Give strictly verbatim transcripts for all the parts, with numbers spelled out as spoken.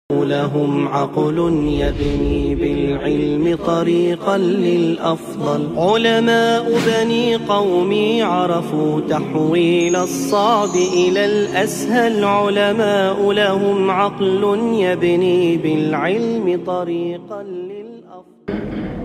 لهم عقل يبني بالعلم طريقا للأفضل. علماء بني قومي عرفوا تحويل الصعب إلى الأسهل. علماء لهم عقل يبني بالعلم طريقا للأفضل.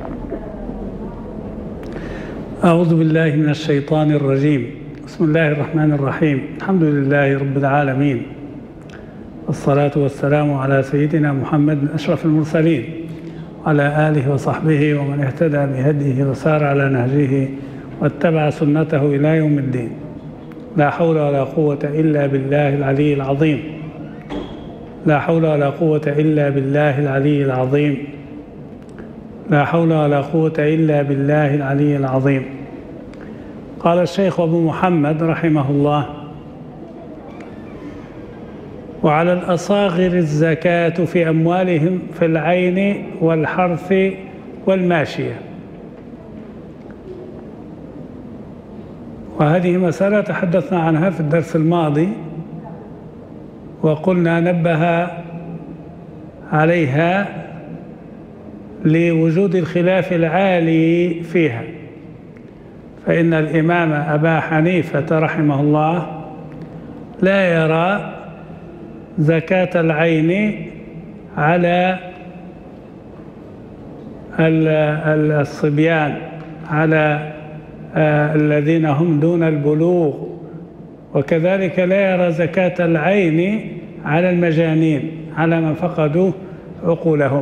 أعوذ بالله من الشيطان الرجيم. بسم الله الرحمن الرحيم. الحمد لله رب العالمين، والصلاة والسلام على سيدنا محمد أشرف المرسلين وعلى آله وصحبه ومن اهتدى بهديه وسار على نهجه واتبع سنته إلى يوم الدين. لا حول ولا قوة إلا بالله العلي العظيم. لا حول ولا قوة إلا بالله العلي العظيم. لا حول ولا قوة إلا بالله العلي العظيم. قال الشيخ أبو محمد رحمه الله: وعلى الأصاغر الزكاة في أموالهم في العين والحرث والماشية. وهذه مسألة تحدثنا عنها في الدرس الماضي، وقلنا نبه عليها لوجود الخلاف العالي فيها، فإن الإمام أبا حنيفة رحمه الله لا يرى زكاة العين على الصبيان، على الذين هم دون البلوغ، وكذلك لا يرى زكاة العين على المجانين، على من فقدوا عقولهم.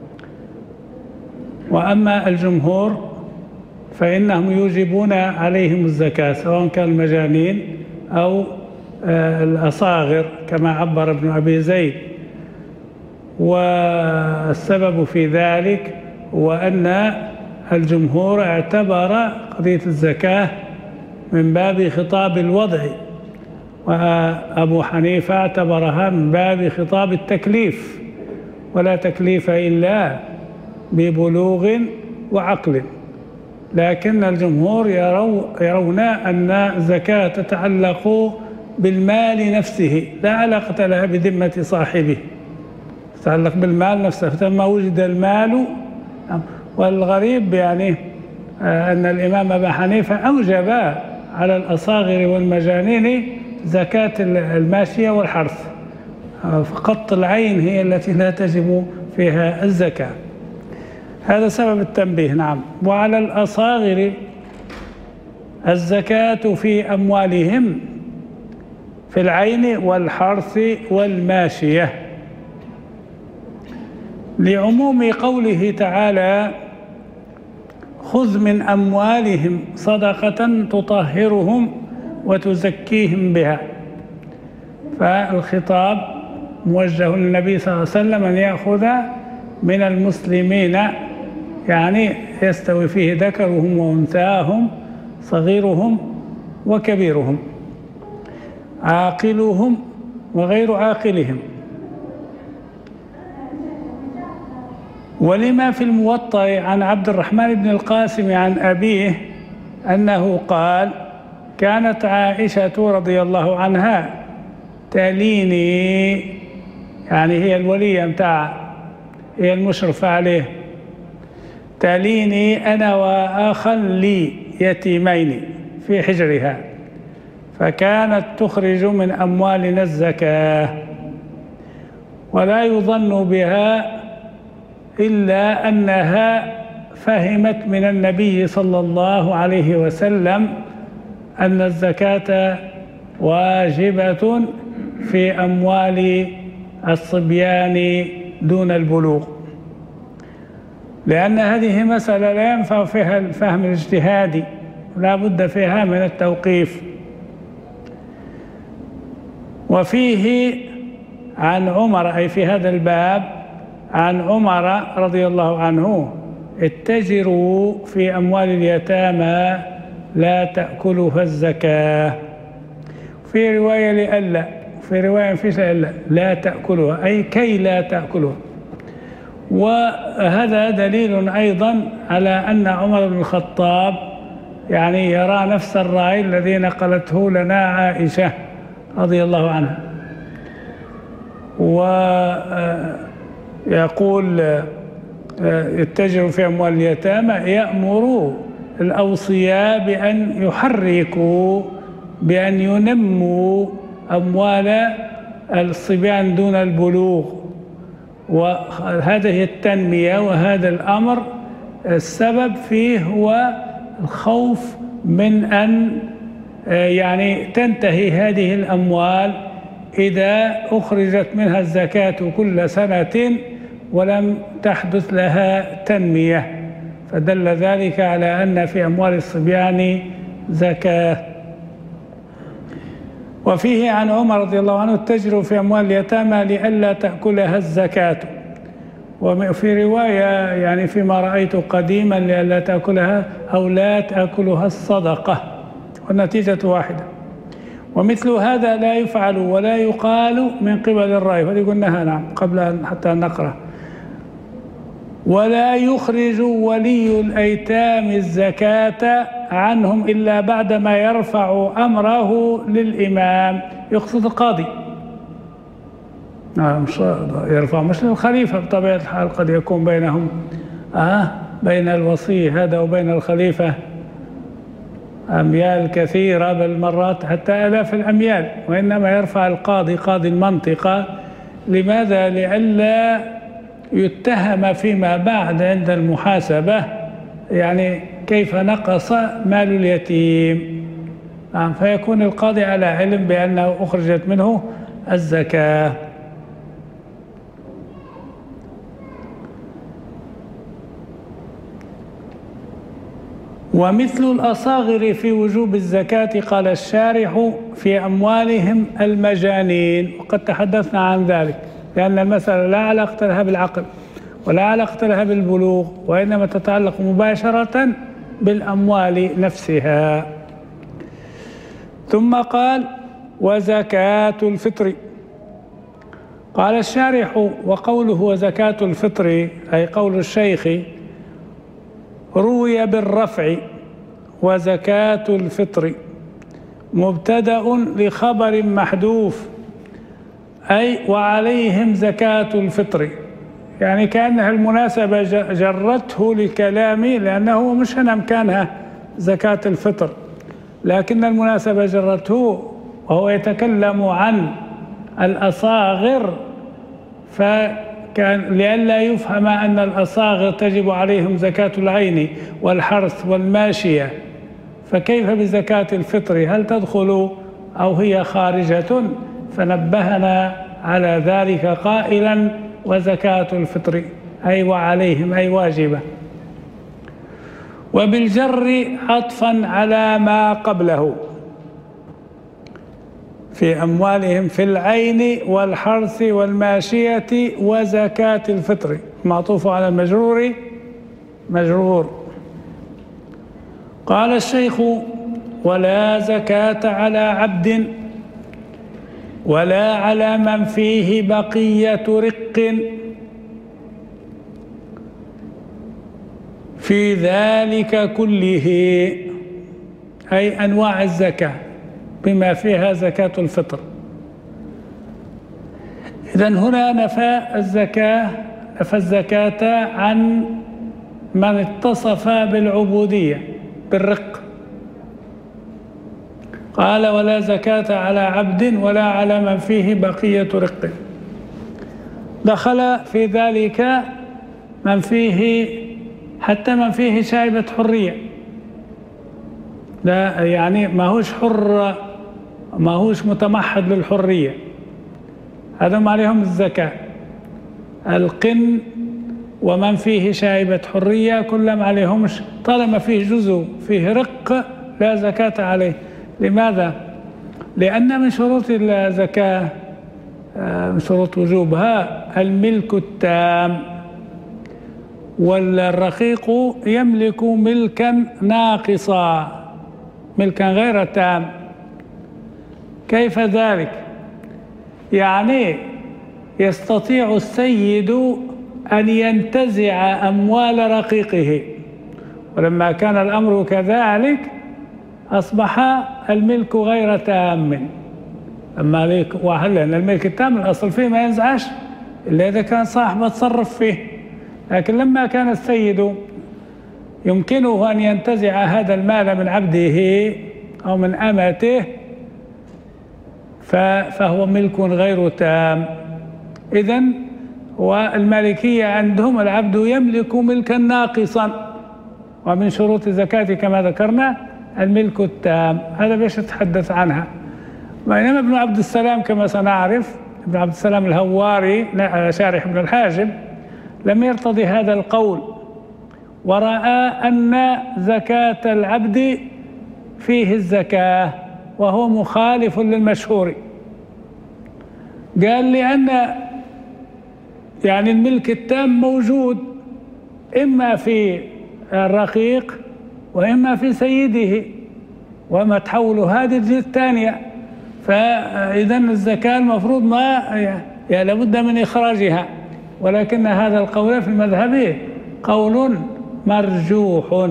وأما الجمهور فإنهم يوجبون عليهم الزكاة، سواء كان المجانين أو الأصاغر كما عبر ابن أبي زيد. والسبب في ذلك هو أن الجمهور اعتبر قضية الزكاة من باب خطاب الوضع، وأبو حنيفة اعتبرها من باب خطاب التكليف، ولا تكليف إلا ببلوغ وعقل. لكن الجمهور يرون أن الزكاة تتعلق بالمال نفسه، لا علاقة لها بذمة صاحبه، تتعلق بالمال نفسه. فلما وجد المال، والغريب يعني أن الإمام أبا حنيفة أوجب على الأصاغر والمجانين زكاة الماشية والحرث، فقط العين هي التي لا تجب فيها الزكاة. هذا سبب التنبيه. نعم. وعلى الأصاغر الزكاة في أموالهم في العين والحرث والماشية، لعموم قوله تعالى: خذ من أموالهم صدقة تطهرهم وتزكيهم بها. فالخطاب موجه للنبي صلى الله عليه وسلم أن يأخذ من المسلمين، يعني يستوي فيه ذكرهم وأنثاهم، صغيرهم وكبيرهم، عاقلهم وغير عاقلهم. ولما في الموطأ عن عبد الرحمن بن القاسم عن أبيه أنه قال: كانت عائشة رضي الله عنها تليني، يعني هي الولية متاع، هي المشرفة عليه، تليني أنا وأخا لي يتيمين في حجرها، فكانت تخرج من أموالنا الزكاة، ولا يظن بها إلا أنها فهمت من النبي صلى الله عليه وسلم أن الزكاة واجبة في أموال الصبيان دون البلوغ، لأن هذه مسألة لا ينفع فيها الفهم الاجتهادي، لا بد فيها من التوقيف. وفيه عن عمر، أي في هذا الباب عن عمر رضي الله عنه: اتجروا في أموال اليتامى لا تأكلها الزكاة. في رواية لألا، في رواية فيش لألا، لا تأكلها، أي كي لا تأكلها. وهذا دليل أيضا على أن عمر بن الخطاب يعني يرى نفس الرأي الذي نقلته لنا عائشة رضي الله عنها. ويقول يتجر في أموال اليتامى، يأمر الأوصياء بأن يحركوا بأن ينموا أموال الصبيان دون البلوغ. وهذه التنمية وهذا الأمر السبب فيه هو الخوف من أن يعني تنتهي هذه الأموال إذا أخرجت منها الزكاة كل سنة ولم تحدث لها تنمية، فدل ذلك على أن في أموال الصبيان زكاة. وفيه عن عمر رضي الله عنه: التجر في أموال اليتامى لئلا تأكلها الزكاة. وفي رواية يعني فيما رأيت قديما لئلا تأكلها أو لا تأكلها الصدقة، والنتيجة واحدة. ومثل هذا لا يفعل ولا يقال من قبل الرأي، وهذه قلناها نعم قبل أن حتى نقرأ. ولا يخرج ولي الأيتام الزكاة عنهم إلا بعدما يرفع أمره للإمام، يقصد القاضي. نعم مش يرفع مش للخليفة بطبيعة الحال، قد يكون بينهم آه بين الوصي هذا وبين الخليفة أميال كثيرة، بل مرات حتى آلاف الأميال، وإنما يرفع القاضي قاضي المنطقة. لماذا؟ لئلا يتهم فيما بعد عند المحاسبة يعني كيف نقص مال اليتيم، نعم فيكون القاضي على علم بأنه أخرجت منه الزكاة. ومثل الأصاغر في وجوب الزكاة قال الشارح في أموالهم المجانين، وقد تحدثنا عن ذلك، لأن المسألة لا علاقة لها بالعقل ولا علاقة لها بالبلوغ، وإنما تتعلق مباشرة بالأموال نفسها. ثم قال: وزكاة الفطر. قال الشارح: وقوله وزكاة الفطر أي قول الشيخ روي بالرفع، وزكاة الفطر مبتدأ لخبر محذوف، أي وعليهم زكاة الفطر، يعني كأنها المناسبة جرته لكلامي، لأنه مش هنا مكانها زكاة الفطر، لكن المناسبة جرته وهو يتكلم عن الأصاغر، فكان لئلا يفهم أن الأصاغر تجب عليهم زكاة العين والحرث والماشية، فكيف بزكاة الفطر؟ هل تدخل أو هي خارجة؟ فنبهنا على ذلك قائلا: وزكاة الفطر أي وعليهم أي واجبة. وبالجر عطفا على ما قبله، في أموالهم في العين والحرث والماشية وزكاة الفطر، معطوف على المجرور مجرور. قال الشيخ: ولا زكاة على عبد ولا على من فيه بقية رق في ذلك كله، أي أنواع الزكاة بما فيها زكاة الفطر. إذن هنا نفى الزكاة نفى الزكاة عن من اتصف بالعبودية بالرق. قال: ولا زكاة على عبد ولا على من فيه بقية رق. دخل في ذلك من فيه حتى من فيه شائبة حرية، لا يعني ما هوش حر، ما هوش متمحض للحرية، هذا عليهم الزكاة. القن ومن فيه شائبة حرية كلهم عليهمش، طالما فيه جزء فيه رق لا زكاة عليه. لماذا؟ لأن من شروط الزكاة من شروط وجوبها الملك التام، والرقيق يملك ملكا ناقصا، ملكا غير تام. كيف ذلك؟ يعني يستطيع السيد أن ينتزع أموال رقيقه، ولما كان الأمر كذلك أصبح الملك غير تام، أما ليك واحد، لأن الملك التام الأصل فيه ما ينزعش إلا إذا كان صاحبه تصرف فيه. لكن لما كان السيد يمكنه أن ينتزع هذا المال من عبده أو من أمته فهو ملك غير تام. إذن والمالكية عندهم العبد يملك ملكا ناقصا، ومن شروط الزكاة كما ذكرنا الملك التام. هذا باش نتحدث عنها. بينما ابن عبد السلام كما سنعرف، ابن عبد السلام الهواري شارح ابن الحاجب لم يرتضي هذا القول، ورأى أن زكاة العبد فيه الزكاة، وهو مخالف للمشهور. قال لأن يعني الملك التام موجود إما في الرقيق وإما في سيده، وما تحول هذه الجهة الثانية، فإذا الزكاة المفروض ما يعني لابد من إخراجها. ولكن هذا القول في مذهبه قول مرجوح.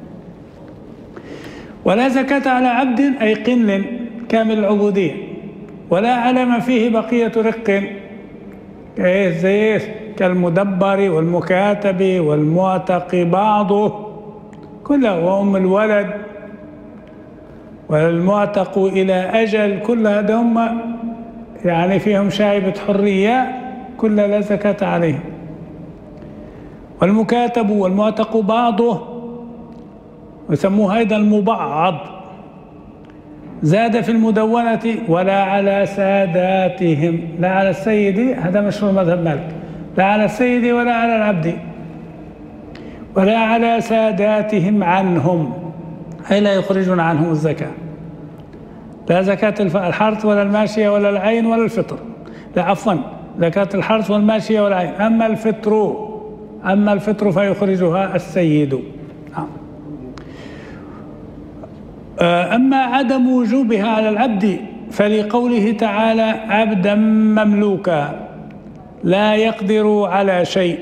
ولا زكاة على عبد أي قن كامل العبودية، ولا على ما فيه بقية رق زي كالمدبر والمكاتب والمعتق بعضه كله، وأم الولد والمعتق إلى أجل، كل هذا هم يعني فيهم شائبة حرية، كل لا زكاة عليهم. والمكاتب والمعتق بعضه ويسموه أيضا المبعض. زاد في المدونة ولا على ساداتهم، لا على السيد، هذا مشهور مذهب مالك، لا على السيد ولا على العبد، ولا على ساداتهم عنهم، أي لا يخرجون عنهم الزكاة. لا زكاة الحرث ولا الماشية ولا العين ولا الفطر، لا عفوا زكاة الحرث والماشية والعين. أما الفطر أما الفطر فيخرجها السيد. أما عدم وجوبها على العبد فلقوله تعالى عبدا مملوكا لا يقدر على شيء،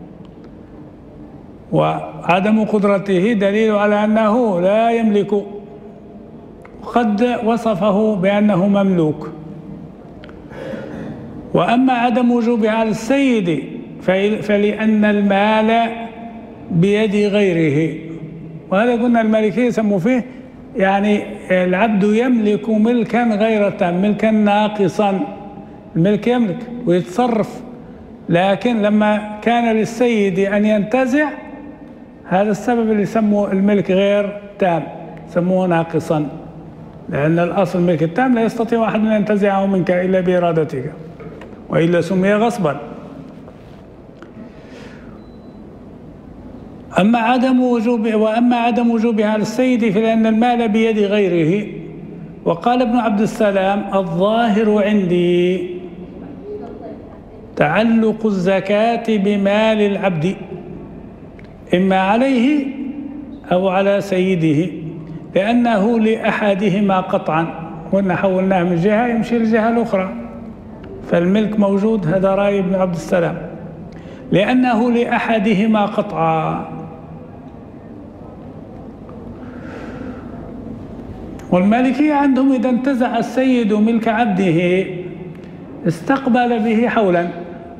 وعدم قدرته دليل على أنه لا يملك، قد وصفه بأنه مملوك. وأما عدم وجوبها على السيد فلأن المال بيد غيره، وهذا قلنا المالكية يسموا فيه يعني العبد يملك ملكا غير تام، ملكا ناقصا. الملك يملك ويتصرف، لكن لما كان للسيد أن ينتزع، هذا السبب اللي يسموه الملك غير تام، يسموه ناقصا، لأن الأصل الملك التام لا يستطيع أحد أن ينتزعه منك إلا بإرادتك، وإلا سمي غصبا. أما عدم وجوب وأما عدم وجوبها على السيد فلأن المال بيد غيره. وقال ابن عبد السلام الظاهر عندي تعلق الزكاة بمال العبد إما عليه أو على سيده، لأنه لأحدهما قطعا، وإن حولناه من جهة يمشي للجهة الأخرى، فالملك موجود. هذا رأي ابن عبد السلام، لأنه لأحدهما قطعا. والمالكية عندهم إذا انتزع السيد ملك عبده استقبل به حولا،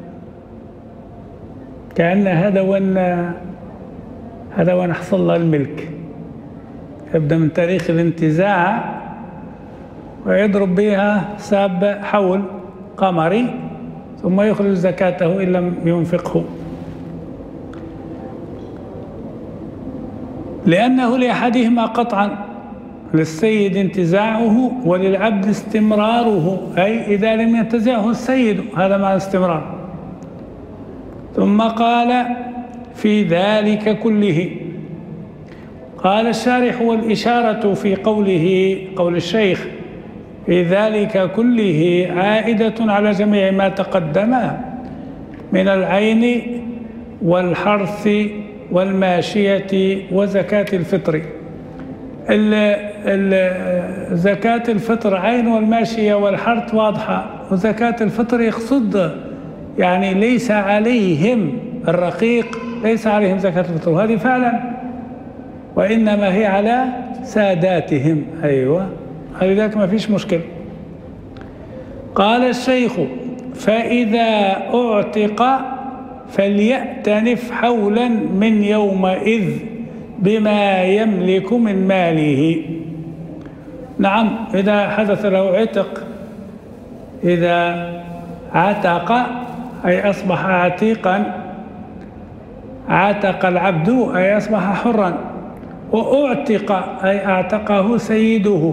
كأن هذا وين هذا وين حصل له الملك، يبدأ من تاريخ الانتزاع ويضرب بها ساب حول قمري، ثم يخرج زكاته إن لم ينفقه، لأنه لأحدهما قطعا، للسيد انتزاعه وللعبد استمراره، أي إذا لم ينتزعه السيد، هذا مع الاستمرار. ثم قال في ذلك كله. قال الشارح والإشارة في قوله قول الشيخ في ذلك كله عائدة على جميع ما تقدم من العين والحرث والماشية وزكاة الفطر. زكاة الفطر عين، والماشية والحرث واضحة، وزكاة الفطر يقصد يعني ليس عليهم الرقيق، ليس عليهم زكاة الفطر، وهذه فعلا، وإنما هي على ساداتهم. أيوة، لذلك ما فيش مشكلة. قال الشيخ: فإذا أعتق فليأتنف حولا من يومئذ بما يملك من ماله. نعم، إذا حدث له عتق، إذا عتق أي أصبح عتيقا، عتق العبد أي أصبح حرا، وأعتق أي أعتقه سيده.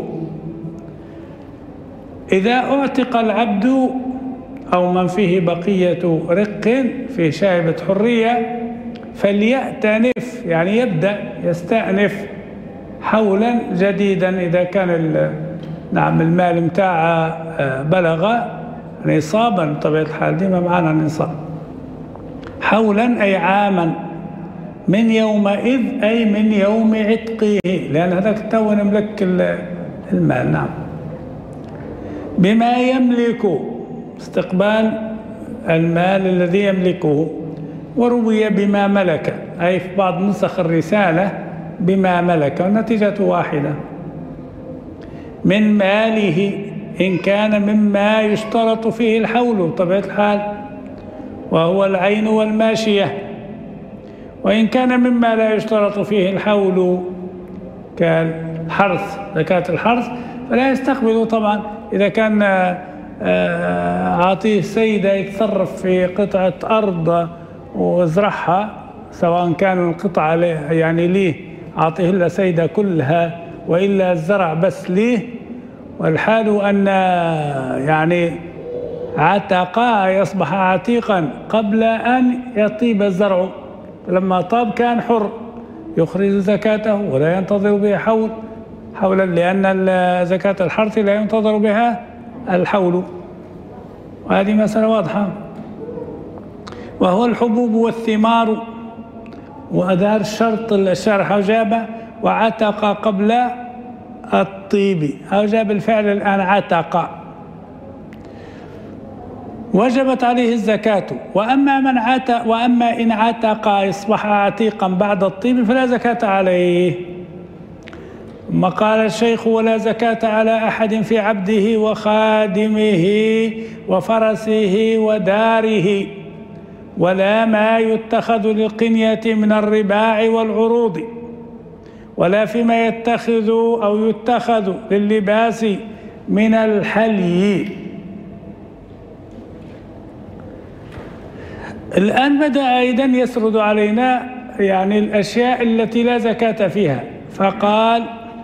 إذا أعتق العبد أو من فيه بقية رق في شائبة حرية فليأتنف، يعني يبدأ يستأنف حولا جديدا إذا كان نعم المال متاعه بلغ نصابا بطبيعة الحال، ديما معنا نصاب. حولا أي عاما، من يومئذ أي من يوم عتقه، لأن هذاك تو نملك المال. نعم، بما يملك، استقبال المال الذي يملكه. وروي بما ملك، أي في بعض نسخ الرسالة بما ملك، والنتيجة واحدة. من ماله إن كان مما يشترط فيه الحول بطبيعة الحال، وهو العين والماشية. وإن كان مما لا يشترط فيه الحول كالحرث، زكاة الحرث، فلا يستقبل طبعا. إذا كان عاطيه سيدة يتصرف في قطعة أرض ويزرعها، سواء كان القطعة يعني ليه عاطيه إلا سيدة كلها وإلا الزرع بس ليه، والحال أن يعني عتق يصبح عتيقا قبل أن يطيب الزرع، لما طاب كان حر يخرج زكاته ولا ينتظر به حول حولا، لأن زكاة الحرث لا ينتظر بها الحول، وهذه مسألة واضحة. وهو الحبوب والثمار، وأدار الشرط الشارح أوجاب وعتق قبل الطيب، أوجاب الفعل الآن عتق، وجبت عليه الزكاة. وأما من عتق وأما إن عتق يصبح عتيقا بعد الطيب فلا زكاة عليه. ثم قال الشيخ: ولا زكاة على أحد في عبده وخادمه وفرسه وداره، ولا ما يتخذ للقنية من الرباع والعروض، ولا فيما يتخذ أو يتخذ لللباس من الحلي. الآن بدأ أيضا يسرد علينا يعني الأشياء التي لا زكاة فيها، فقال: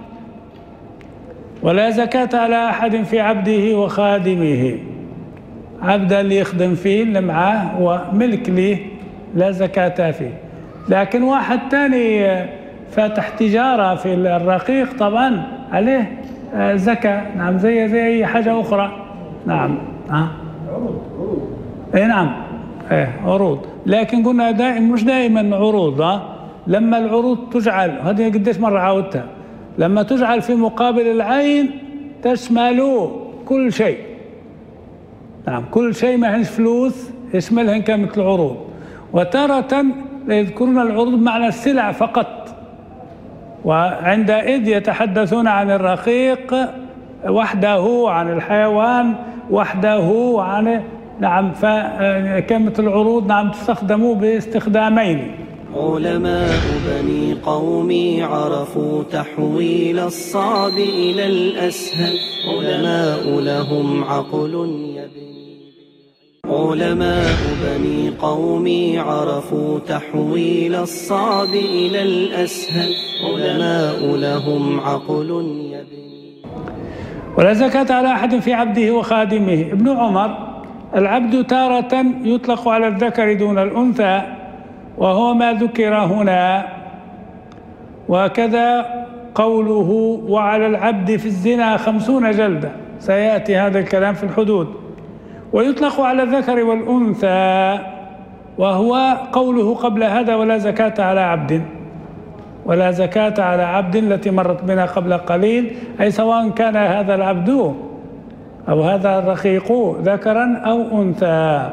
ولا زكاة على أحد في عبده وخادمه. عبد اللي يخدم فيه اللي معاه هو ملك ليه، لا زكاة فيه. لكن واحد تاني فاتح تجارة في الرقيق طبعا عليه زكاة. نعم، زي زي أي حاجة أخرى. نعم. ها عروض. اي نعم، ايه عروض، لكن قلنا دائما مش دائما عروض. ها لما العروض تجعل، هذه قديش مرة عاودتها، لما تجعل في مقابل العين تشمل كل شيء. نعم، كل شيء ما هنش فلوس يشملهن كلمة العروض. وتارة يذكرون العروض بمعنى السلع فقط، وعندئذ يتحدثون عن الرقيق وحده، عن الحيوان وحده، عن نعم، فكلمة العروض نعم تستخدم باستخدامين. علماء بني قومي عرفوا تحويل الصعب إلى الأسهل، علماء لهم عقل يبني. علماء بني قومي عرفوا تحويل الصعب إلى الأسهل، علماء لهم عقل يبني. ولا زكاة على أحد في عبده وخادمه. ابن عمر: العبد تارة يطلق على الذكر دون الأنثى، وهو ما ذكر هنا. وكذا قوله: وعلى العبد في الزنا خمسون جلدة، سيأتي هذا الكلام في الحدود. ويطلق على الذكر والأنثى، وهو قوله قبل هذا: ولا زكاة على عبد. ولا زكاة على عبد التي مرت بنا قبل قليل، أي سواء كان هذا العبد أو هذا الرقيق ذكرا أو أنثى.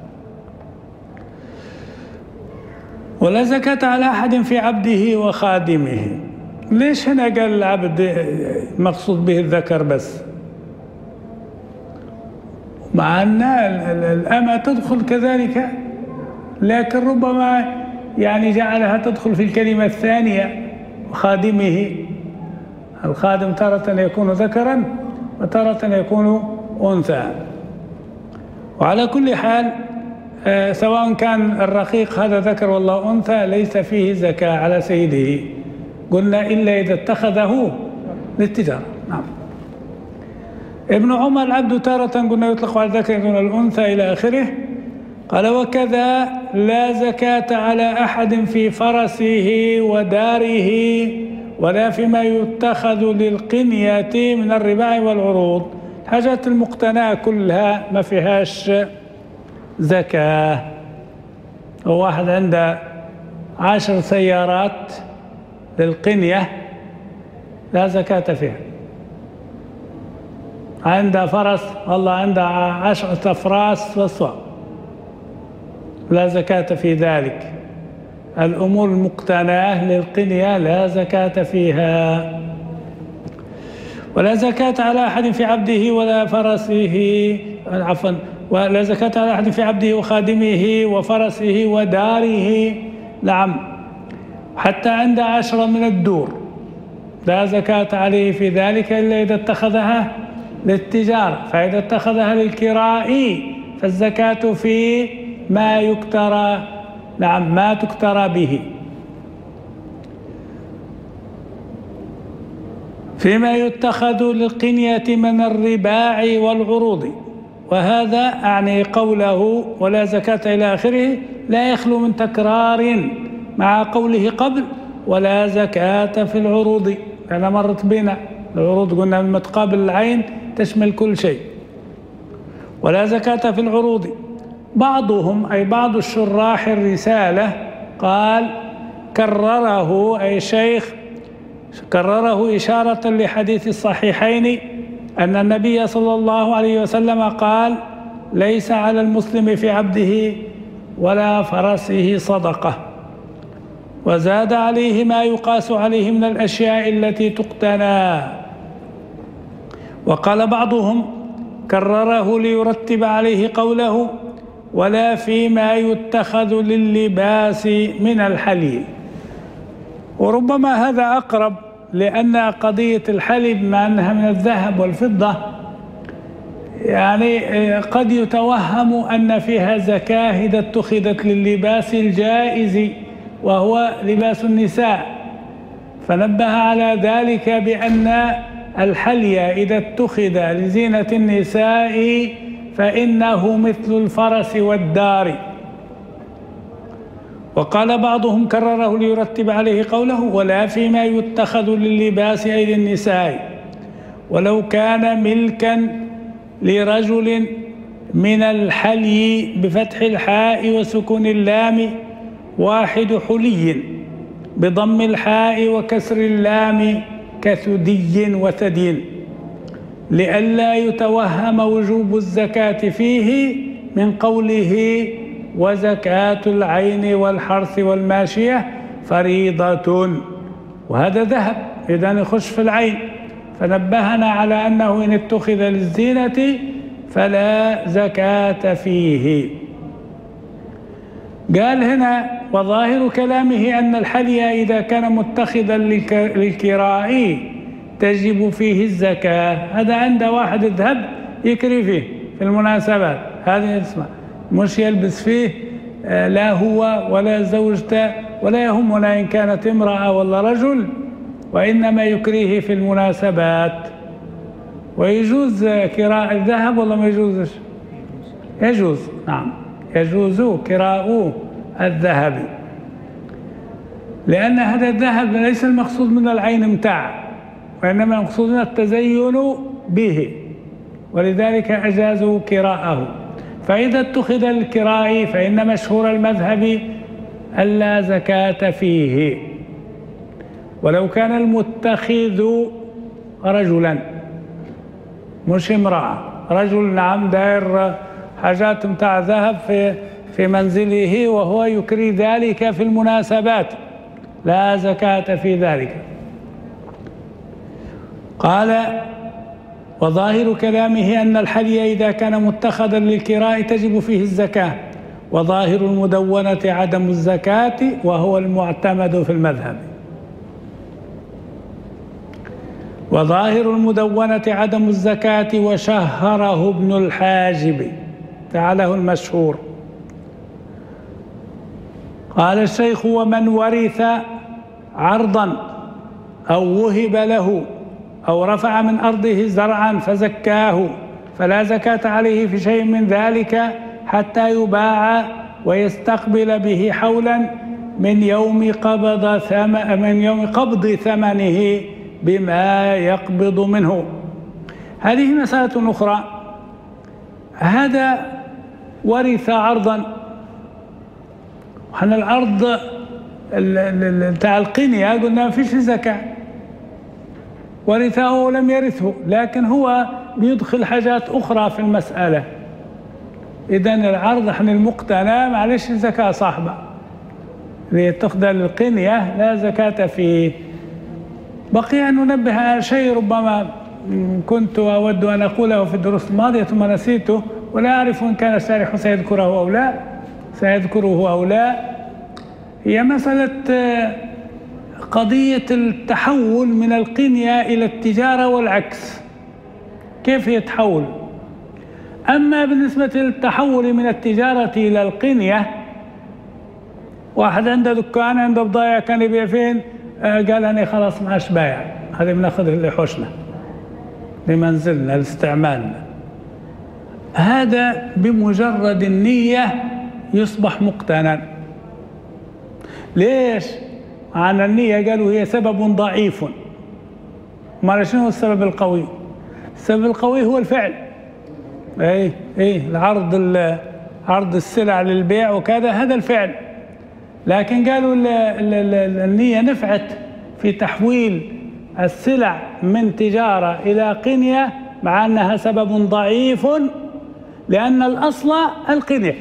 ولا زكاة على أحد في عبده وخادمه. ليش هنا قال العبد مقصود به الذكر بس؟ مع أن الأمة تدخل كذلك، لكن ربما يعني جعلها تدخل في الكلمة الثانية خادمه. الخادم تارة يكون ذكرا وتارة يكون أنثى. وعلى كل حال آه سواء كان الرقيق هذا ذكر والله أنثى ليس فيه زكاة على سيده، قلنا إلا إذا اتخذه للتجارة. نعم. ابن عمر العبد تارة قلنا يطلق على الذكر دون الأنثى إلى آخره. قال وكذا لا زكاة على أحد في فرسه وداره ولا فيما يتخذ للقنية من الرباع والعروض. الحاجات المقتناة كلها ما فيهاش زكاة. واحد عنده عشر سيارات للقنية لا زكاة فيها. عنده فرس والله عنده عشرة أفراس والصواب لا زكاة في ذلك. الأمور المقتناة للقنية لا زكاة فيها. ولا زكاة على أحد في عبده ولا فرسه، عفوا ولا زكاة على أحد في عبده وخادمه وفرسه وداره. نعم. حتى عند عشرة من الدور لا زكاة عليه في ذلك إلا إذا اتخذها للتجارة. فإذا اتخذها للكراء فالزكاة في ما يكترى، نعم ما تكترى به. فيما يتخذ للقنية من الرباع والعروض. وهذا أعني قوله ولا زكاة إلى آخره لا يخلو من تكرار مع قوله قبل ولا زكاة في العروض. أنا مرت بنا العروض قلنا من متقابل العين تشمل كل شيء. ولا زكاة في العروض. بعضهم أي بعض الشراح الرسالة قال كرره أي شيخ كرره إشارة لحديث الصحيحين أن النبي صلى الله عليه وسلم قال ليس على المسلم في عبده ولا فرسه صدقة. وزاد عليه ما يقاس عليه من الأشياء التي تقتنى. وقال بعضهم كرره ليرتب عليه قوله ولا فيما يتخذ لللباس من الحلي. وربما هذا أقرب لأن قضية الحلي بما أنها من الذهب والفضة يعني قد يتوهم أن فيها زكاة إذا اتخذت لللباس الجائز وهو لباس النساء. فنبه على ذلك بأن الحلي إذا اتخذ لزينة النساء فإنه مثل الفرس والدار. وقال بعضهم كرره ليرتب عليه قوله ولا فيما يتخذ لللباس أي للنساء. ولو كان ملكا لرجل من الحلي بفتح الحاء وسكون اللام واحد حلي بضم الحاء وكسر اللام كثدي وثدي لئلا يتوهم وجوب الزكاة فيه من قوله وزكاة العين والحرث والماشية فريضة. وهذا ذهب إذن يخش في العين. فنبهنا على أنه إن اتخذ للزينة فلا زكاة فيه. قال هنا وظاهر كلامه أن الحلي إذا كان متخذا للكراء تجب فيه الزكاة. هذا عند واحد الذهب يكري فيه في المناسبات هذه اسمها مش يلبس فيه لا هو ولا زوجته ولا يهمنا إن كانت امرأة ولا رجل، وإنما يكريه في المناسبات. ويجوز كراء الذهب ولا ما يجوزش؟ يجوز. نعم يجوز كراء الذهب لأن هذا الذهب ليس المقصود من العين متاع وإنما المقصود من التزين به، ولذلك أجازوا كراءه. فإذا اتخذ الكراء فإن مشهور المذهب ألا زكاة فيه. ولو كان المتخذ رجلا مش امرأة، رجل نعم داير حاجات متاع ذهب في في منزله وهو يكري ذلك في المناسبات لا زكاة في ذلك. قال وظاهر كلامه أن الحلي إذا كان متخذا للكراء تجب فيه الزكاة، وظاهر المدونة عدم الزكاة وهو المعتمد في المذهب. وظاهر المدونة عدم الزكاة وشهره ابن الحاجب، تعاله المشهور. قال الشيخ: ومن ورث عرضا أو وهب له أو رفع من أرضه زرعا فزكاه فلا زكاة عليه في شيء من ذلك حتى يباع ويستقبل به حولا من يوم قبض ثمن من يوم قبض ثمنه بما يقبض منه. هذه مسألة أخرى. هذا ورث عرضا، وحنا العرض بتاع القنية قلنا ما فيش زكاة، ورثه ولم يرثه، لكن هو بيدخل حاجات أخرى في المسألة. إذن العرض حن المقتنى معلش زكاة صاحبة، اللي تأخذ القنية لا زكاة فيه. بقي أن ننبه على شيء ربما كنت أود أن أقوله في الدروس الماضية ثم نسيته، ولا أعرف إن كان الشارح سيذكره أو لا سيذكره أو لا. هي مسألة قضية التحول من القنية إلى التجارة والعكس، كيف يتحول؟ أما بالنسبة للتحول من التجارة إلى القنية، واحد عنده دكان عنده بضايع كان يبيع فين، قال أنا خلاص ما عادش بايع، هذه بناخذ اللي حوشنا لمنزلنا لاستعمالنا. هذا بمجرد النية يصبح مقتنا. ليش؟ عن النية قالوا هي سبب ضعيف. ما شنو السبب القوي؟ السبب القوي هو الفعل. اي اي العرض عرض السلع للبيع وكذا، هذا الفعل. لكن قالوا ال ال ال النية نفعت في تحويل السلع من تجارة إلى قنية، مع أنها سبب ضعيف، لأن الأصل القنية.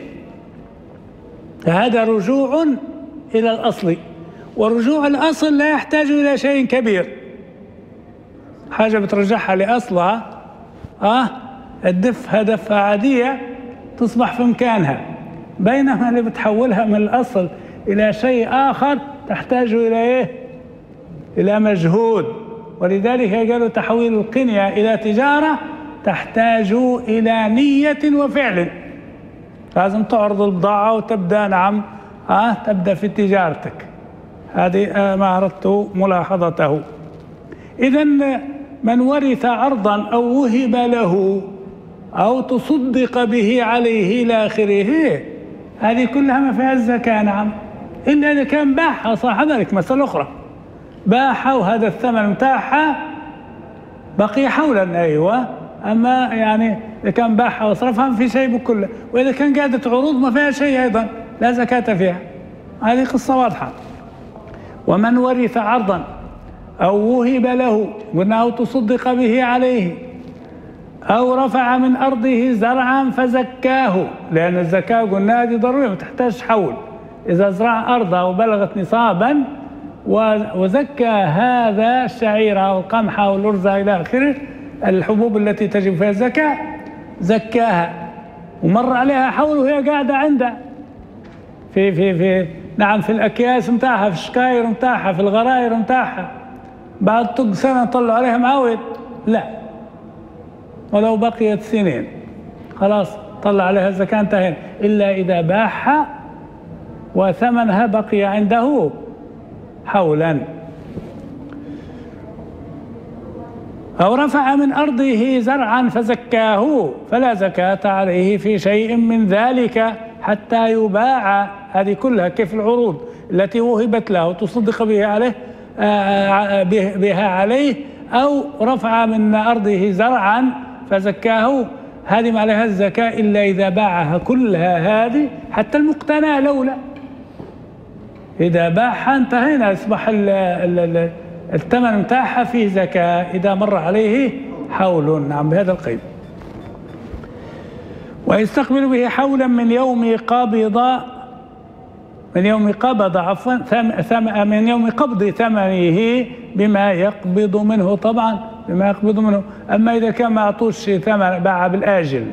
هذا رجوع إلى الأصل، ورجوع الأصل لا يحتاج إلى شيء كبير، حاجة بترجعها لأصلها، آه الدفها دفة عادية تصبح في مكانها، بينما اللي بتحولها من الأصل إلى شيء آخر تحتاج إلى إيه؟ إلى مجهود. ولذلك قالوا تحويل القنية إلى تجارة تحتاج إلى نية وفعل. لازم تعرض البضاعة وتبدأ نعم آه تبدأ في تجارتك. هذه ما أردت ملاحظته. إذن من ورث عرضا أو وهب له أو تصدق به عليه إلى آخره، هذه كلها ما فيها الزكاة نعم، إلا إذا كان باعها صاحب ذلك مسألة أخرى، باعها وهذا الثمن متاعها بقي حولا. أيوة، أما يعني إذا كان باعها وصرفها ما في شيء بكله، وإذا كان قاعدة عروض ما فيها شيء أيضا لا زكاة فيها. هذه قصة واضحة. ومن ورث عرضا أو وهب له، قلنا أو تصدق به عليه، أو رفع من أرضه زرعا فزكاه، لأن الزكاة قلنا هذه ضرورية ما تحتاج حول. إذا زرع أرضه وبلغت نصابا وزكى هذا الشعير أو القمح أو الأرز إلى آخره، الحبوب التي تجب فيها الزكاة، زكاها ومر عليها حول وهي قاعدة عنده في في في نعم في الأكياس متاعها، في الشكاير متاعها، في الغراير متاعها، بعد طق سنة طلعوا عليها معود، لا، ولو بقيت سنين خلاص طلع عليها الزكاة انتهينا، إلا إذا باعها وثمنها بقي عنده حولا. أو رفع من أرضه زرعا فزكاه فلا زكاة عليه في شيء من ذلك حتى يباع. هذه كلها كيف العروض التي وهبت له تصدق به عليه بها عليه، أو رفع من أرضه زرعا فزكاه، هذه ما عليها الزكاة إلا إذا باعها كلها، هذه حتى المقتنى لولا، إذا باعها انتهينا، أصبح الثمن متاعها فيه زكاة إذا مر عليه حول. نعم بهذا القيد. ويستقبل به حولا من يوم قبض من يوم قبض عفوا ثم من يوم قبض ثمنه بما يقبض منه. طبعا بما يقبض منه. أما إذا كان ما أعطوش ثمن باع بالآجل،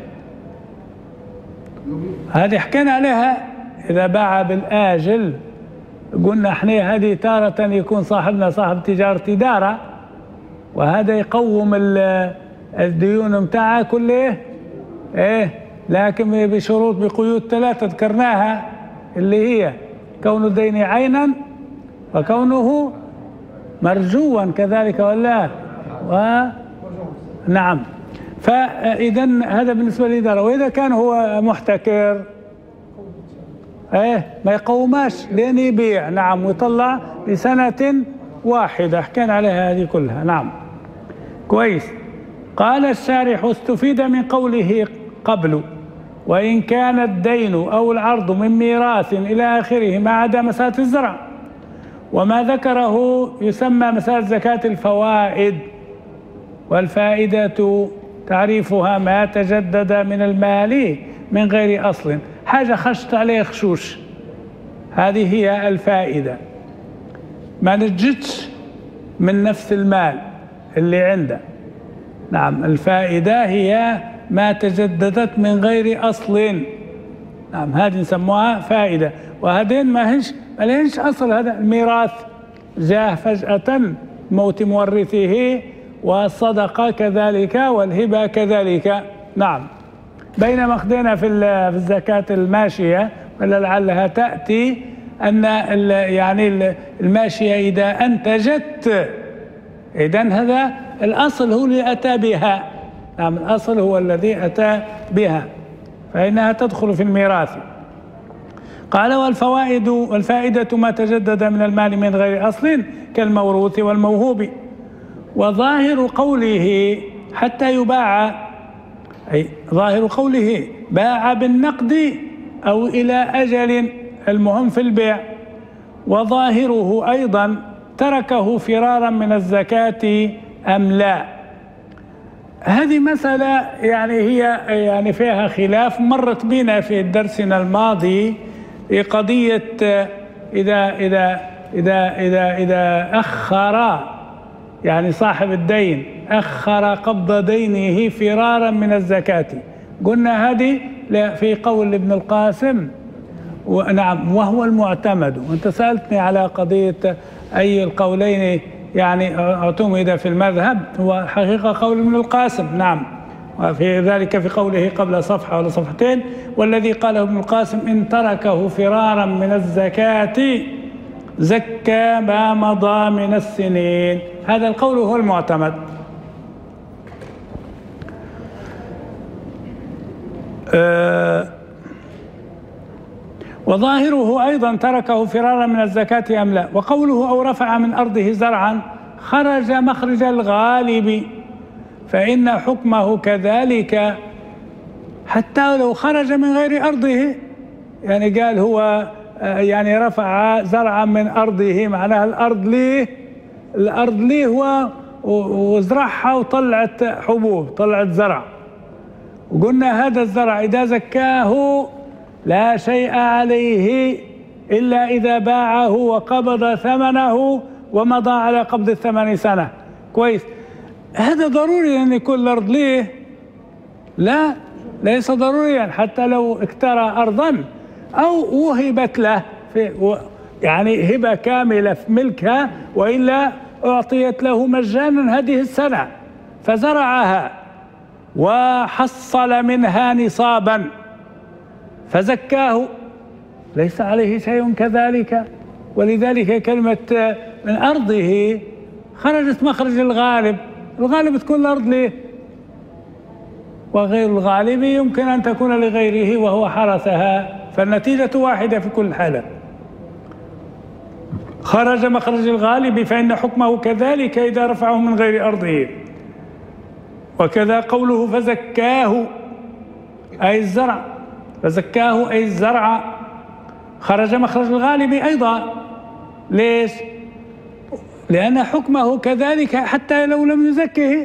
هذه حكينا عليها. إذا باع بالآجل قلنا احنا هذه تارة يكون صاحبنا صاحب تجارة إدارة، وهذا يقوم الديون متاعها كله ايه، لكن بشروط بقيود ثلاثة ذكرناها، اللي هي كون الدين عينا وكونه مرجوا كذلك ولا و نعم. فإذا هذا بالنسبة للإدارة. وإذا كان هو محتكر ايه ما يقوماش لين يبيع، نعم، ويطلع لسنة واحدة، حكينا عليها هذه كلها. نعم كويس. قال الشارح: استفيد من قوله قبل: وإن كان الدين أو العرض من ميراث إلى آخره ما عدا مسألة الزرع. وما ذكره يسمى مسألة زكاة الفوائد. والفائدة تعريفها ما تجدد من المال من غير أصل، حاجة خشت عليه خشوش، هذه هي الفائدة، ما نجدش من نفس المال اللي عنده. نعم، الفائدة هي ما تجددت من غير أصل. نعم، هذه نسموها فائدة. وهذين ما هنش ما لهنش أصل، هذا الميراث جاء فجأة، موت مورثه، والصدقة كذلك، والهبة كذلك. نعم. بينما أخذنا في الزكاة الماشية، ولعلها تأتي، أن يعني الماشية إذا أنتجت، إذن هذا الأصل هو اللي أتى بها. نعم، الأصل هو الذي أتى بها، فإنها تدخل في الميراث. قال: والفوائد والفائدة ما تجدد من المال من غير أصل كالموروث والموهوب. وظاهر قوله حتى يباع، أي ظاهر قوله باع بالنقد أو إلى أجل، المهم في البيع. وظاهره أيضا تركه فرارا من الزكاة أم لا. هذه مسألة يعني هي يعني فيها خلاف، مرت بنا في درسنا الماضي، قضية إذا إذا إذا إذا إذا أخر، يعني صاحب الدين أخر قبض دينه فرارا من الزكاة. قلنا هذه في قول ابن القاسم، ونعم، وهو المعتمد. وانت سألتني على قضية أي القولين يعني اعتمد في المذهب، هو حقيقة قول ابن القاسم. نعم، وفي ذلك في قوله قبل صفحة ولا صفحتين: والذي قاله ابن القاسم إن تركه فرارا من الزكاة زكى ما مضى من السنين. هذا القول هو المعتمد. أه وظاهره أيضا تركه فرارا من الزكاة أم لا. وقوله أو رفع من أرضه زرعا خرج مخرج الغالب، فإن حكمه كذلك حتى لو خرج من غير أرضه. يعني قال هو يعني رفع زرعا من أرضه، معناها الأرض ليه الأرض ليه هو وزرعها وطلعت حبوب، طلعت زرع. وقلنا هذا الزرع إذا زكاه لا شيء عليه إلا إذا باعه وقبض ثمنه ومضى على قبض الثمن سنة. كويس. هذا ضروري أن يكون الأرض ليه؟ لا، ليس ضروريا. حتى لو اكترى أرضا أو وهبت له في يعني هبة كاملة في ملكها، وإلا أعطيت له مجانا هذه السنة فزرعها وحصل منها نصابا فزكاه، ليس عليه شيء كذلك. ولذلك كلمة من أرضه خرجت مخرج الغالب. الغالب تكون الأرض ليه، وغير الغالب يمكن أن تكون لغيره وهو حرثها، فالنتيجة واحدة في كل حالة. خرج مخرج الغالب فإن حكمه كذلك إذا رفعه من غير أرضه. وكذا قوله فزكاه أي الزرع، فزكاه أي الزرع، خرج مخرج الغالب أيضا. ليش؟ لأن حكمه كذلك حتى لو لم يزكه،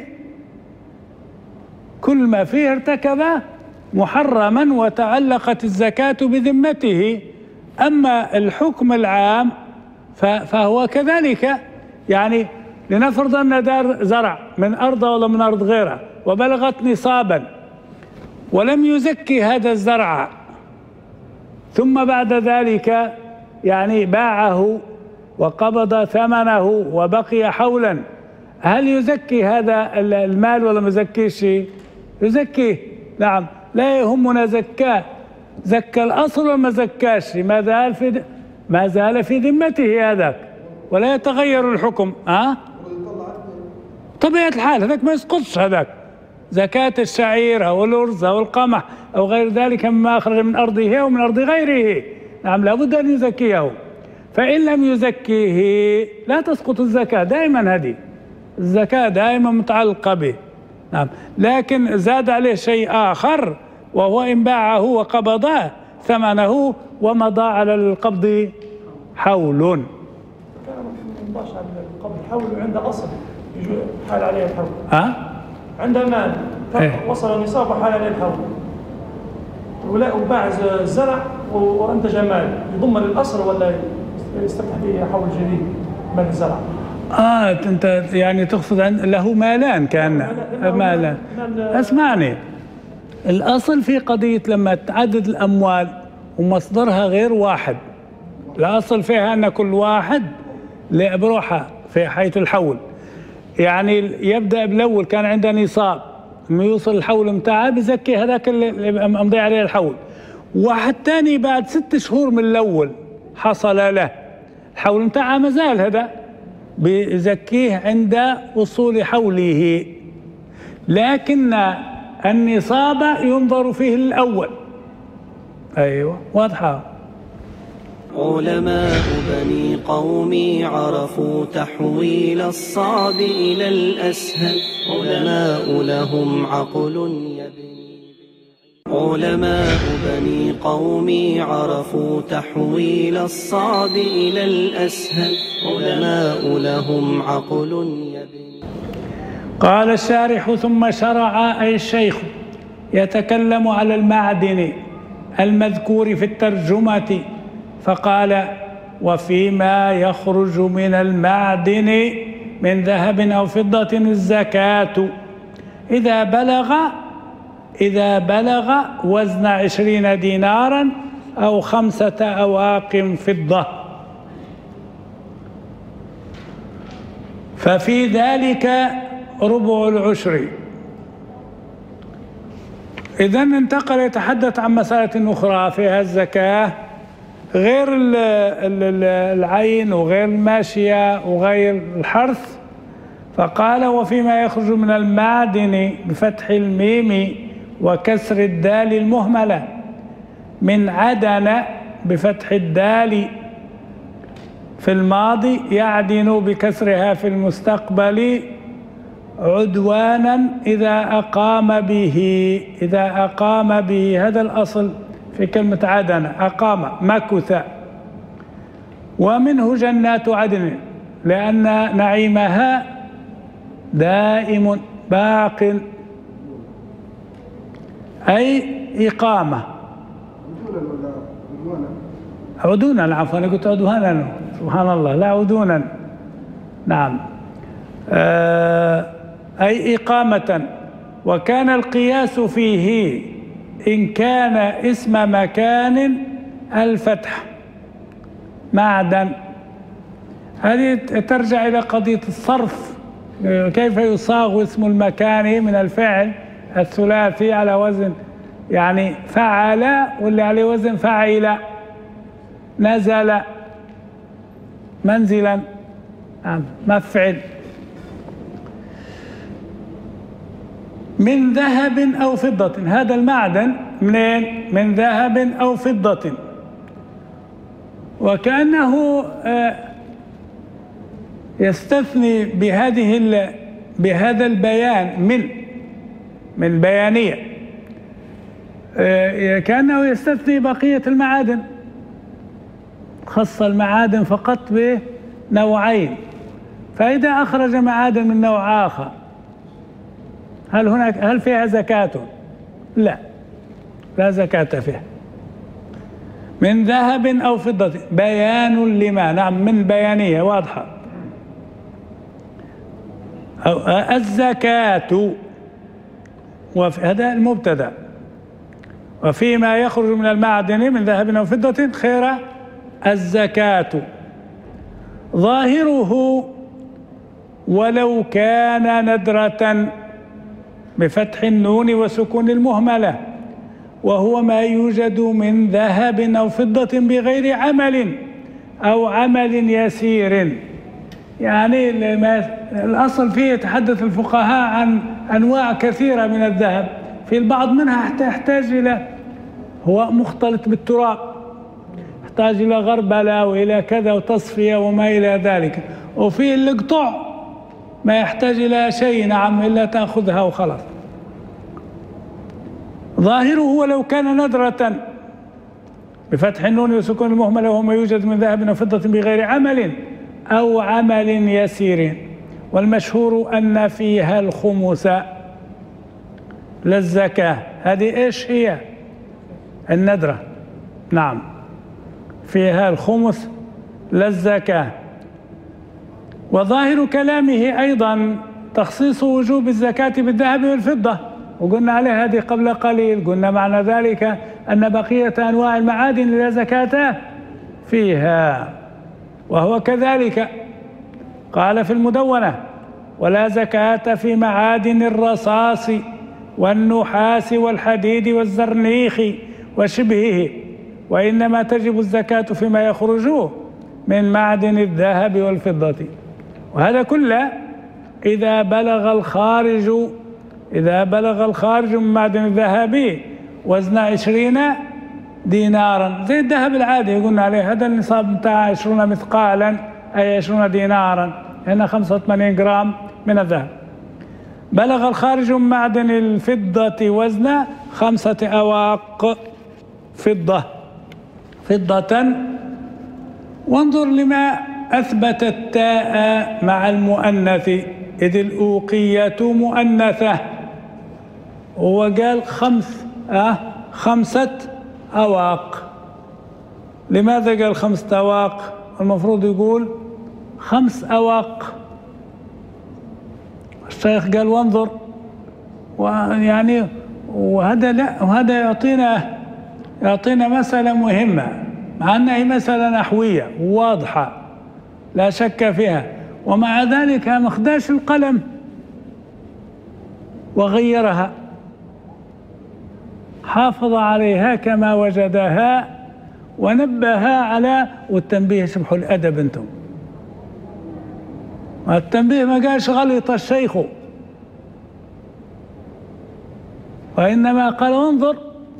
كل ما فيه ارتكب محرما وتعلقت الزكاة بذمته. أما الحكم العام فهو كذلك، يعني لنفرض أن دار زرع من أرض ولا من أرض غيرها وبلغت نصابا ولم يزكي هذا الزرع، ثم بعد ذلك يعني باعه وقبض ثمنه وبقي حولا، هل يزكي هذا المال ولا ما يزكيش؟ يزكيه، نعم، لا يهمنا زكاه، زكى الأصل ولا ما زكاش، ما زال في ما زال في ذمته هذاك ولا يتغير الحكم. ها؟ طبيعة الحال هذاك ما يسقطش، هذاك زكاة الشعير أو الأرز أو القمح أو غير ذلك مما أخرج من أرضه ومن أرض غيره، نعم، لابد أن يزكيه. فإن لم يزكيه لا تسقط الزكاة، دائما هذه الزكاة دائما متعلقة به، نعم، لكن زاد عليه شيء آخر وهو إن باعه وقبضه ثمنه ومضى على القبض حول. القبض حول عند أصل حال عليه الحول. ها؟ عند مال وصل النصاب وحال عليه الحول، وباع الزرع وأنتج مال، يضم للأصل ولا يستفتح به حول جديد مال الزرع؟ آه أنت يعني تقصد أن له مالان، كان مالان. اسمعني، الأصل في قضية لما تعدد الأموال ومصدرها غير واحد، الأصل فيها أن كل واحد بروحها في حيث الحول، يعني يبدأ بالأول كان عنده نصاب، لما يوصل الحول متاعه بزكي هذاك اللي مضي عليه الحول، واحد ثاني بعد ست شهور من الأول حصل له الحول متاعه مازال، هذا بيزكيه عند وصول حوله، لكن النصاب ينظر فيه الأول. أيوة واضحة. علماء بني قومي عرفوا تحويل الصعب إلى الأسهل، علماء لهم عقل يبني. علماء بني قومي عرفوا تحويل الصعب إلى الأسهل، علماء لهم عقل يبني. قال الشارح: ثم شرع أي الشيخ يتكلم على المعدن المذكور في الترجمة، فقال: وفيما يخرج من المعدن من ذهب أو فضة الزكاة إذا بلغ إذا بلغ وزن عشرين دينارا أو خمسة أواق فضة، ففي ذلك ربع العشر. إذن انتقل يتحدث عن مسألة أخرى فيها الزكاة غير العين وغير الماشية وغير الحرث، فقال: وفيما يخرج من المعدن بفتح الميم وكسر الدال المهملة، من عدن بفتح الدال في الماضي يعدن بكسرها في المستقبل عدوانا إذا أقام به إذا أقام به هذا الأصل في كلمة عدن، أقام، مكث. ومنه جنات عدن لأن نعيمها دائم باق، أي إقامة. عدونا، عفوا أنا قلت عدوانا، سبحان الله، لا عدونا، نعم، آه أي إقامة. وكان القياس فيه إن كان اسم مكان الفتح معدن. هذه ترجع إلى قضية الصرف، كيف يصاغ اسم المكان من الفعل الثلاثي على وزن يعني فعل، واللي عليه وزن فعل، نزل، منزلا، مفعل. من ذهب أو فضة، هذا المعدن منين؟ من ذهب أو فضة. وكأنه يستثني بهذه بهذا البيان من من بيانية، كأنه يستثني بقية المعادن، خص المعادن فقط بنوعين، فإذا أخرج معادن من نوع آخر هل هناك هل فيها زكاة؟ لا، لا زكاة فيها. من ذهب أو فضة، بيان لما، نعم، من بيانية واضحة. أو الزكاة، وهذا المبتدأ، وفيما يخرج من المعدن من ذهب أو فضة خير الزكاة. ظاهره ولو كان ندرة بفتح النون وسكون المهملة، وهو ما يوجد من ذهب أو فضة بغير عمل أو عمل يسير. يعني الأصل فيه يتحدث الفقهاء عن أنواع كثيرة من الذهب، في البعض منها حتى يحتاج إلى هو مختلط بالتراب، يحتاج إلى غربلة وإلى كذا وتصفية وما إلى ذلك، وفي القطع ما يحتاج إلى شيء نعم إلا تأخذها وخلاص. ظاهره ولو كان ندرة بفتح النون وسكون المهملة، وهو ما يوجد من ذهب وفضة بغير عمل أو عمل يسير. والمشهور أن فيها الخمس للزكاة. هذه إيش هي؟ الندرة، نعم، فيها الخمس للزكاة. وظاهر كلامه أيضا تخصيص وجوب الزكاة بالذهب والفضة، وقلنا عليه هذه قبل قليل، قلنا معنى ذلك أن بقية أنواع المعادن لا زكاة فيها، وهو كذلك. قال في المدونة: ولا زكاة في معادن الرصاص والنحاس والحديد والزرنيخ وشبهه، وإنما تجب الزكاة فيما يخرج من معدن الذهب والفضة. وهذا كله إذا بلغ الخارج إذا بلغ الخارج من معدن الذهب وزن عشرين دينارا، زي الذهب العادي قلنا عليه، هذا النصاب بتاع عشرون مثقالا أي عشرون دينارا، هنا خمسة وثمانين جرام من الذهب. بلغ الخارج من معدن الفضة وزن خمسة أواق فضة فضة وانظر لما أثبت التاء مع المؤنث، إذ الأوقية مؤنثة، وقال خمس أه خمسة أواق. لماذا قال خمسة أواق؟ المفروض يقول خمس أواق. الشيخ قال وانظر، ويعني وهذا لا وهذا يعطينا يعطينا مسألة مهمة، مع أنها مسألة نحوية واضحة لا شك فيها، ومع ذلك ما خداش القلم وغيرها، حافظ عليها كما وجدها ونبه على، والتنبيه شبحوا الأدب انتم، والتنبيه ما قالش غلط الشيخ، وإنما قال انظر،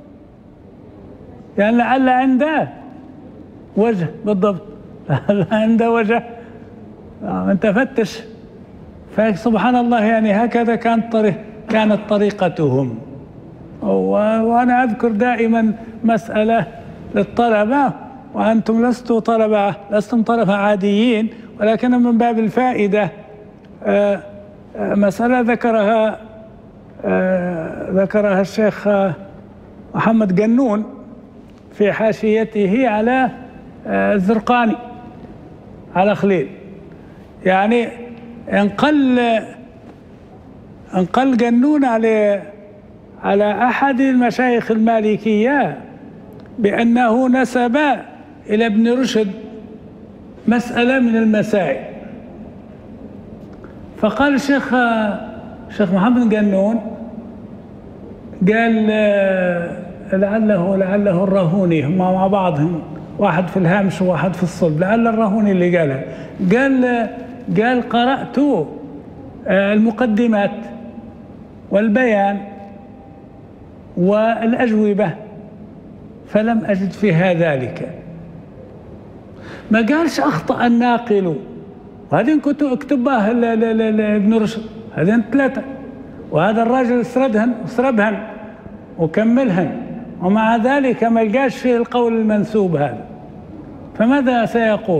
يعني لعل عنده وجه بالضبط عنده وجه، انت فتش. فسبحان الله، يعني هكذا كانت طريق كانت طريقتهم. وأنا أذكر دائما مسألة للطلبة، وأنتم لستم طلبة لستم طلبة عاديين، ولكن من باب الفائدة مسألة ذكرها ذكرها الشيخ محمد قنون في حاشيته على الزرقاني على خليل. يعني انقل انقل قنون على على أحد المشايخ المالكية بأنه نسب إلى ابن رشد مسألة من المسائل، فقال الشيخ الشيخ محمد قنون قال لعله لعله الراهوني، هم مع بعضهم، واحد في الهامش وواحد في الصلب، لعل الراهوني اللي قالها، قال قال قرأت المقدمات والبيان والأجوبة فلم أجد فيها ذلك. ما قالش أخطأ الناقل، وهذين كنت اكتبها لابن رشد، هذين ثلاثة، وهذا الراجل اسردهن اسربهن وكملهن، ومع ذلك ما لقاش فيه القول المنسوب هذا. فماذا سيقول؟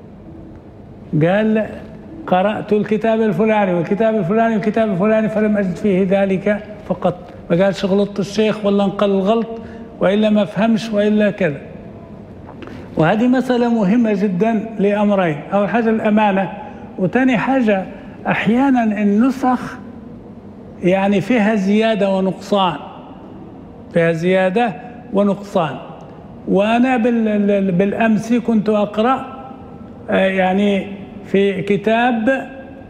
قال قرأت الكتاب الفلاني والكتاب الفلاني والكتاب الفلاني فلم أجد فيه ذلك فقط. ما قالش غلطت الشيخ ولا انقل الغلط وإلا ما فهمش وإلا كذا. وهذه مسألة مهمة جدا لأمرين: أول حاجة الأمانة، وثاني حاجة أحيانا النسخ يعني فيها زيادة ونقصان، فيها زيادة ونقصان. وأنا بالأمس كنت أقرأ يعني في كتاب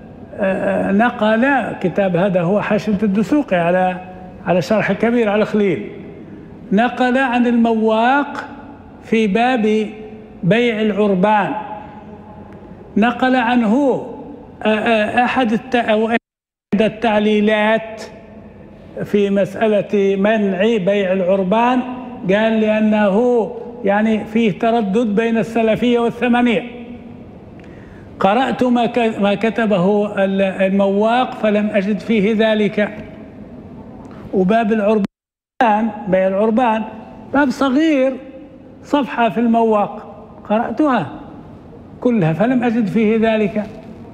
نقل، كتاب هذا هو حاشية الدسوقي على على شرح كبير على خليل، نقل عن المواق في باب بيع العربان، نقل عنه أحد التعليلات في مسألة منع بيع العربان، قال لأنه يعني فيه تردد بين السلفية والثمانية. قرأت ما كتبه المواق فلم أجد فيه ذلك. وباب العربان، بيع العربان باب صغير، صفحة في المواق قرأتها كلها فلم أجد فيه ذلك.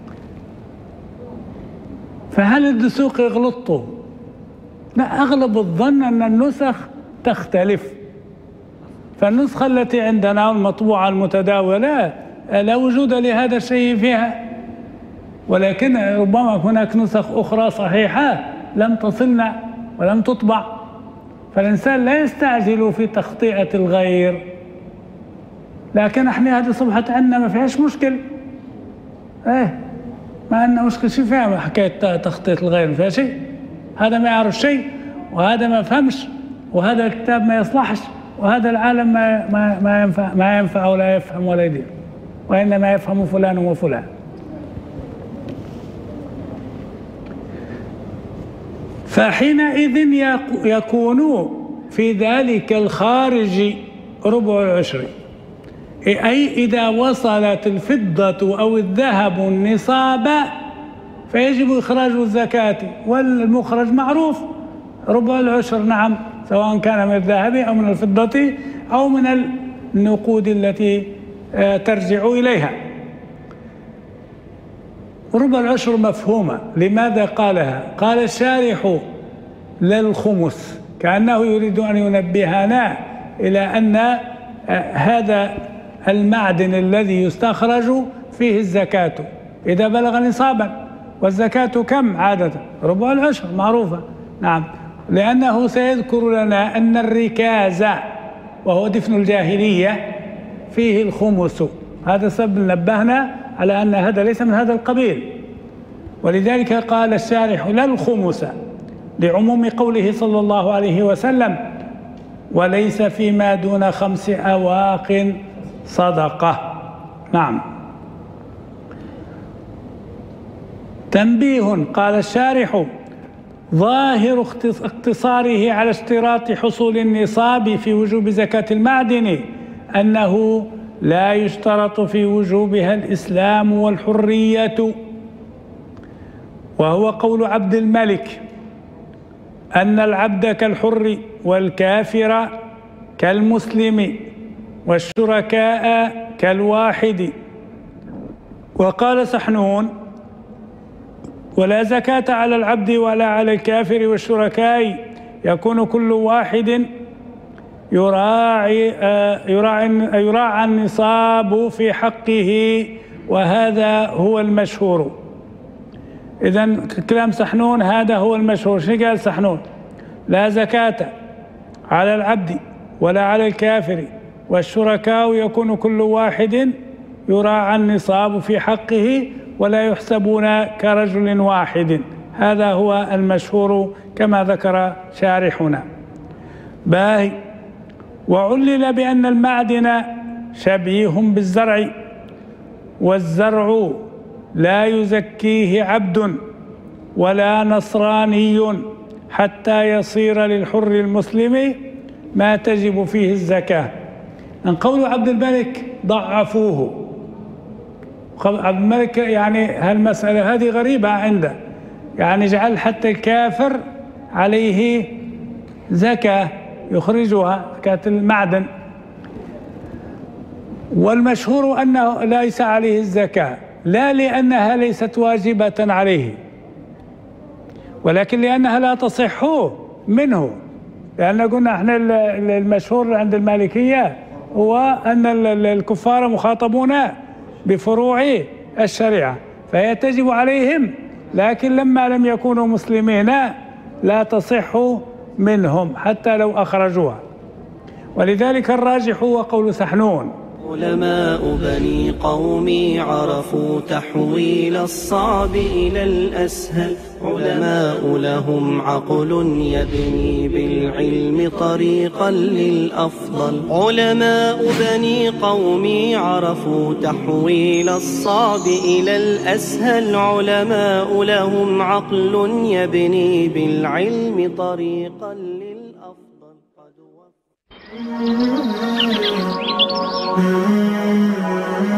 فهل الدسوقي يغلطوا؟ لا، أغلب الظن أن النسخ تختلف. فالنسخة التي عندنا المطبوعة المتداولة لا وجود لهذا الشيء فيها، ولكن ربما هناك نسخ أخرى صحيحة لم تصلنا ولم تطبع. فالإنسان لا يستعجل في تخطئة الغير، لكن احنا هذه صفحة عندنا ما فيهاش مشكل. ايه ما عندنا مشكل، شو فيها حكاية تخطيط الغير؟ ما فيها شيء. هذا ما يعرف شيء، وهذا ما فهمش، وهذا الكتاب ما يصلحش، وهذا العالم ما ما ما ينفع ما ينفع ولا يفهم ولا يدير، وإنما يفهم فلان وفلان. فحينئذ يكون في ذلك الخارج ربع العشر، أي إذا وصلت الفضة أو الذهب النصاب فيجب إخراج الزكاة، والمخرج معروف ربع العشر، نعم، سواء كان من الذهب أو من الفضة أو من النقود التي ترجع إليها. ربع العشر مفهومة. لماذا قالها؟ قال الشارح للخمس، كأنه يريد أن ينبهنا إلى أن هذا المعدن الذي يستخرج فيه الزكاة إذا بلغ نصابا. والزكاة كم عادة؟ ربع العشر معروفة، نعم، لأنه سيذكر لنا أن الركاز وهو دفن الجاهلية فيه الخمس. هذا سبب نبهنا على أن هذا ليس من هذا القبيل، ولذلك قال الشارح لا الخمس لعموم قوله صلى الله عليه وسلم وليس فيما دون خمس أواق صدقة. نعم. تنبيه، قال الشارح ظاهر اقتصاره على اشتراط حصول النصاب في وجوب زكاة المعدن أنه لا يشترط في وجوبها الإسلام والحرية، وهو قول عبد الملك أن العبد كالحر والكافر كالمسلم والشركاء كالواحد. وقال سحنون ولا زكاة على العبد ولا على الكافر والشركاء، يكون كل واحد يراعي يراعي يراعى النصاب في حقه، وهذا هو المشهور. إذن كلام سحنون هذا هو المشهور. شو قال سحنون؟ لا زكاة على العبد ولا على الكافر والشركاء، يكون كل واحد يراعى النصاب في حقه ولا يحسبون كرجل واحد. هذا هو المشهور كما ذكر شارحنا. باهي. وعلل بأن المعدن شبيه بالزرع، والزرع لا يزكيه عبد ولا نصراني حتى يصير للحر المسلم ما تجب فيه الزكاة. من قول عبد الملك ضعفوه. عبد الملك يعني هالمسألة هذه غريبة عنده، يعني جعل حتى الكافر عليه زكاة يخرجها، زكاة المعدن. والمشهور أنه ليس عليه الزكاة، لا لأنها ليست واجبة عليه، ولكن لأنها لا تصح منه. لأن قلنا احنا المشهور عند المالكية هو أن الكفار مخاطبون بفروع الشريعة، فهي تجب عليهم لكن لما لم يكونوا مسلمين لا تصح منهم حتى لو أخرجوها. ولذلك الراجح هو قول سحنون: علماء بني قومي عرفوا تحويل الصعب إلى الأسهل. علماء لهم عقل يبني بالعلم طريقا للأفضل. علماء بني قومي عرفوا تحويل الصعب إلى الأسهل. علماء لهم عقل يبني بالعلم طريقا للأفضل. قد